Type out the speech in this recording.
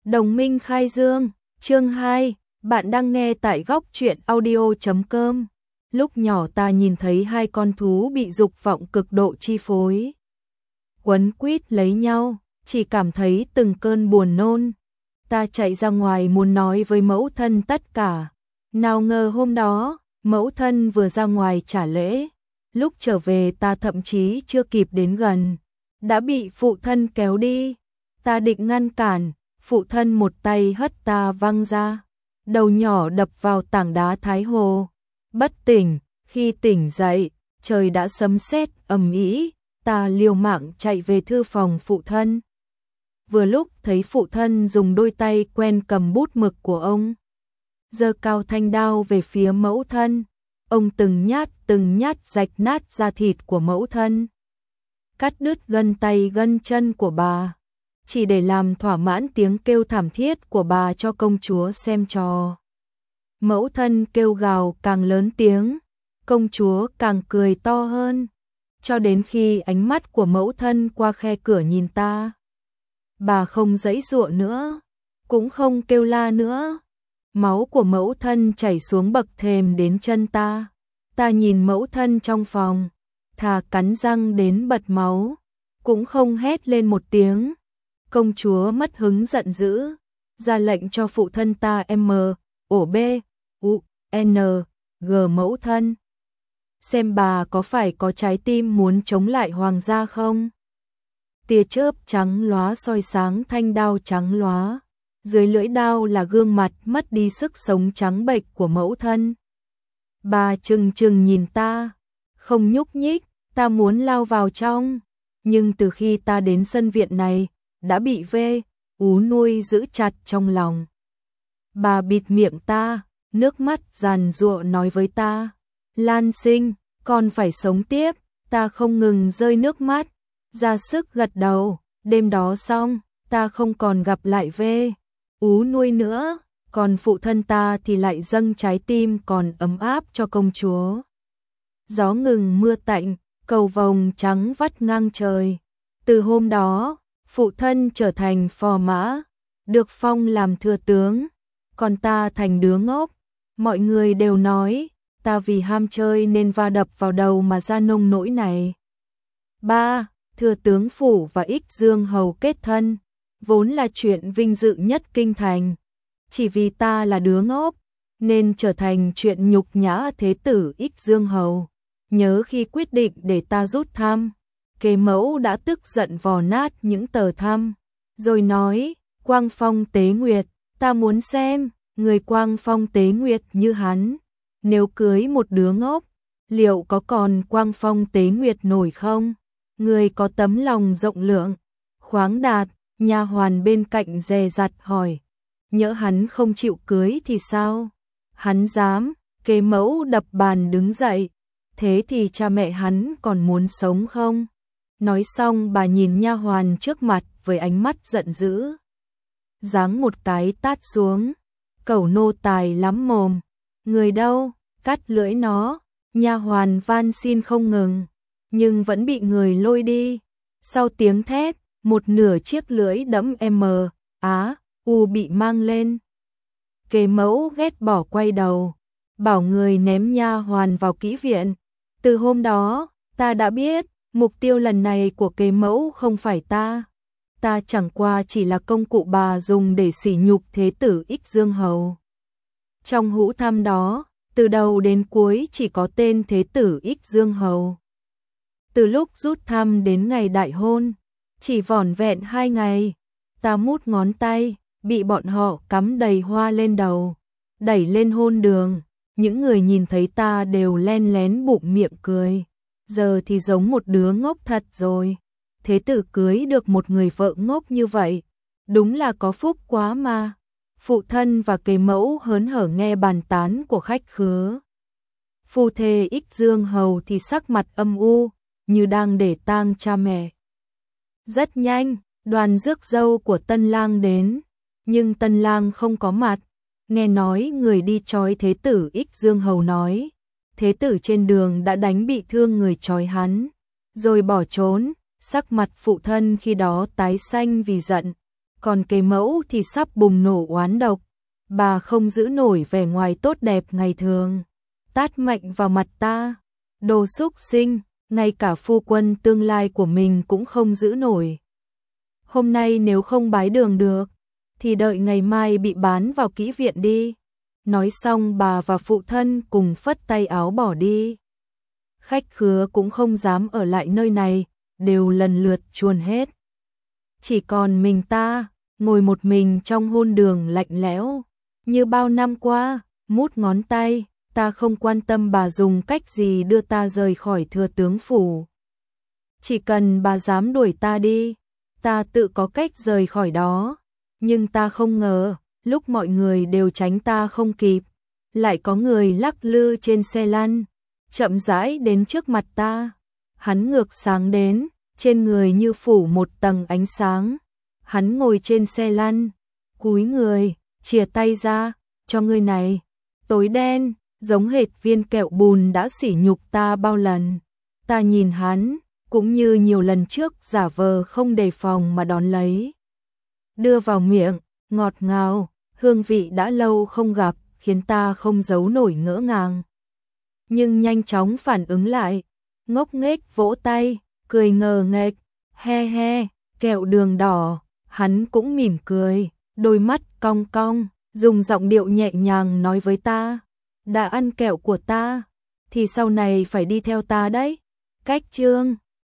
Đồng minh khai dương, chương 2, bạn đang nghe tại góc truyện audio.com. Lúc nhỏ ta nhìn thấy hai con thú bị dục vọng cực độ chi phối, quấn quýt lấy nhau, chỉ cảm thấy từng cơn buồn nôn. Ta chạy ra ngoài muốn nói với mẫu thân tất cả. Nào ngờ hôm đó, mẫu thân vừa ra ngoài trả lễ. Lúc trở về ta thậm chí chưa kịp đến gần, đã bị phụ thân kéo đi. Ta định ngăn cản, phụ thân một tay hất ta văng ra. Đầu nhỏ đập vào tảng đá Thái Hồ. Bất tỉnh, khi tỉnh dậy, trời đã sấm sét ầm ĩ. Ta liều mạng chạy về thư phòng phụ thân. Vừa lúc thấy phụ thân dùng đôi tay quen cầm bút mực của ông, giơ cao thanh đao về phía mẫu thân. Ông từng nhát rạch nát da thịt của mẫu thân, cắt đứt gân tay gân chân của bà, chỉ để làm thỏa mãn tiếng kêu thảm thiết của bà cho công chúa xem trò. Mẫu thân kêu gào càng lớn tiếng, công chúa càng cười to hơn, cho đến khi ánh mắt của mẫu thân qua khe cửa nhìn ta. Bà không giãy giụa nữa, cũng không kêu la nữa. Máu của mẫu thân chảy xuống bậc thềm đến chân ta. Ta nhìn mẫu thân trong phòng, thà cắn răng đến bật máu, cũng không hét lên một tiếng. Công chúa mất hứng giận dữ, ra lệnh cho phụ thân ta g mẫu thân. Xem bà có phải có trái tim muốn chống lại hoàng gia không? Tia chớp trắng lóa soi sáng thanh đao trắng lóa. Dưới lưỡi đao là gương mặt mất đi sức sống trắng bệch của mẫu thân. Bà trừng nhìn ta, không nhúc nhích. Ta muốn lao vào trong, nhưng từ khi ta đến sân viện này, đã bị Ú nuôi giữ chặt trong lòng. Bà bịt miệng ta, nước mắt giàn giụa nói với ta, Lan Sinh, con phải sống tiếp. Ta không ngừng rơi nước mắt, ra sức gật đầu. Đêm đó xong, ta không còn gặp lại Ú nuôi nữa, còn phụ thân ta thì lại dâng trái tim còn ấm áp cho công chúa. Gió ngừng mưa tạnh, cầu vồng trắng vắt ngang trời. Từ hôm đó, phụ thân trở thành phò mã, được phong làm thừa tướng, còn ta thành đứa ngốc. Mọi người đều nói, ta vì ham chơi nên va đập vào đầu mà ra nông nỗi này. 3. Thừa tướng phủ và Ích Dương hầu kết thân, vốn là chuyện vinh dự nhất kinh thành. Chỉ vì ta là đứa ngốc, nên trở thành chuyện nhục nhã thế tử Ích Dương hầu. Nhớ khi quyết định để ta rút thăm, Kế Mẫu đã tức giận vò nát những tờ thăm, rồi nói, Quang Phong Tế Nguyệt, ta muốn xem, người Quang Phong Tế Nguyệt như hắn, nếu cưới một đứa ngốc, liệu có còn Quang Phong Tế Nguyệt nổi không? Người có tấm lòng rộng lượng, khoáng đạt. Nha hoàn bên cạnh dè dặt hỏi, nhỡ hắn không chịu cưới thì sao? Hắn dám? Kế Mẫu đập bàn đứng dậy, thế thì cha mẹ hắn còn muốn sống không? Nói xong bà nhìn nha hoàn trước mặt với ánh mắt giận dữ, giáng một cái tát xuống. Cẩu nô tài lắm mồm, người đâu, cắt lưỡi nó. Nha hoàn van xin không ngừng, nhưng vẫn bị người lôi đi. Sau tiếng thét, một nửa chiếc lưỡi đẫm U bị mang lên. Kế Mẫu ghét bỏ quay đầu, bảo người ném nha hoàn vào kỹ viện. Từ hôm đó, ta đã biết, mục tiêu lần này của Kế Mẫu không phải ta. Ta chẳng qua chỉ là công cụ bà dùng để sỉ nhục thế tử Ích Dương hầu. Trong hũ thăm đó, từ đầu đến cuối chỉ có tên thế tử Ích Dương hầu. Từ lúc rút thăm đến ngày đại hôn, chỉ vỏn vẹn 2 ngày, ta mút ngón tay, bị bọn họ cắm đầy hoa lên đầu, đẩy lên hôn đường. Những người nhìn thấy ta đều len lén bụng miệng cười. Giờ thì giống một đứa ngốc thật rồi. Thế tử cưới được một người vợ ngốc như vậy, đúng là có phúc quá mà. Phụ thân và Kế Mẫu hớn hở nghe bàn tán của khách khứa. Phu thê Ích Dương hầu thì sắc mặt âm u, như đang để tang cha mẹ. Rất nhanh, đoàn rước dâu của tân lang đến, nhưng tân lang không có mặt. Nghe nói người đi trói thế tử Ích Dương hầu nói, thế tử trên đường đã đánh bị thương người trói hắn, rồi bỏ trốn. Sắc mặt phụ thân khi đó tái xanh vì giận, còn kế mẫu thì sắp bùng nổ oán độc. Bà không giữ nổi vẻ ngoài tốt đẹp ngày thường, tát mạnh vào mặt ta. Đồ xúc sinh, ngay cả phu quân tương lai của mình cũng không giữ nổi. Hôm nay nếu không bái đường được, thì đợi ngày mai bị bán vào kỹ viện đi. Nói xong bà và phụ thân cùng phất tay áo bỏ đi. Khách khứa cũng không dám ở lại nơi này, đều lần lượt chuồn hết. Chỉ còn mình ta, ngồi một mình trong hôn đường lạnh lẽo. Như bao năm qua, mút ngón tay, ta không quan tâm bà dùng cách gì đưa ta rời khỏi thừa tướng phủ. Chỉ cần bà dám đuổi ta đi, ta tự có cách rời khỏi đó. Nhưng ta không ngờ, lúc mọi người đều tránh ta không kịp, lại có người lắc lư trên xe lăn, chậm rãi đến trước mặt ta. Hắn ngược sáng đến, trên người như phủ một tầng ánh sáng. Hắn ngồi trên xe lăn, cúi người, chìa tay ra, cho ngươi này. Tối đen, giống hệt viên kẹo bùn đã sỉ nhục ta bao lần. Ta nhìn hắn, cũng như nhiều lần trước giả vờ không đề phòng mà đón lấy. Đưa vào miệng, ngọt ngào, hương vị đã lâu không gặp, khiến ta không giấu nổi ngỡ ngàng. Nhưng nhanh chóng phản ứng lại, ngốc nghếch vỗ tay, cười ngờ nghệch, he he, kẹo đường đỏ. Hắn cũng mỉm cười, đôi mắt cong cong, dùng giọng điệu nhẹ nhàng nói với ta, đã ăn kẹo của ta, thì sau này phải đi theo ta đấy. Cách chương